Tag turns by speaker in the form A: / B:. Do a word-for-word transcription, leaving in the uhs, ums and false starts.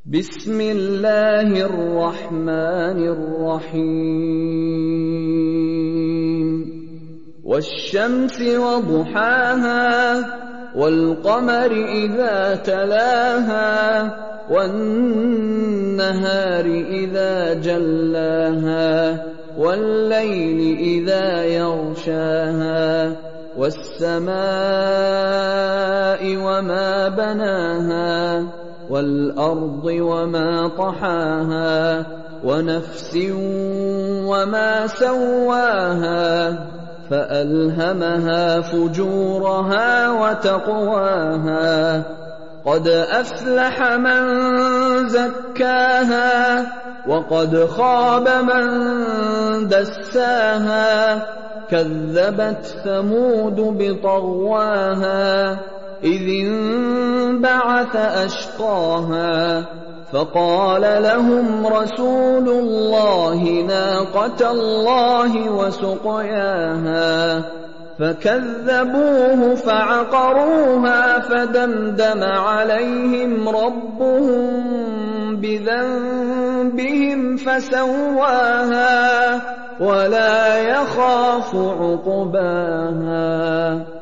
A: بسم الله الرحمن الرحيم والشمس وضحاها والقمر إذا تلاها والنهار إذا جلاها والليل إذا يغشاها والسماء وما بناها والأرض وما طحاها ونفس وما سواها فألهمها فجورها وتقواها قد أفلح من زكاها وقد خاب من دساها كذبت ثمود بطغواها إذ انبعث أشقاها فقال لهم رسول الله ناقة الله وسقياها فكذبوه فعقروها فدمدم عليهم ربهم بذنبهم فسواها ولا يخاف عقباها.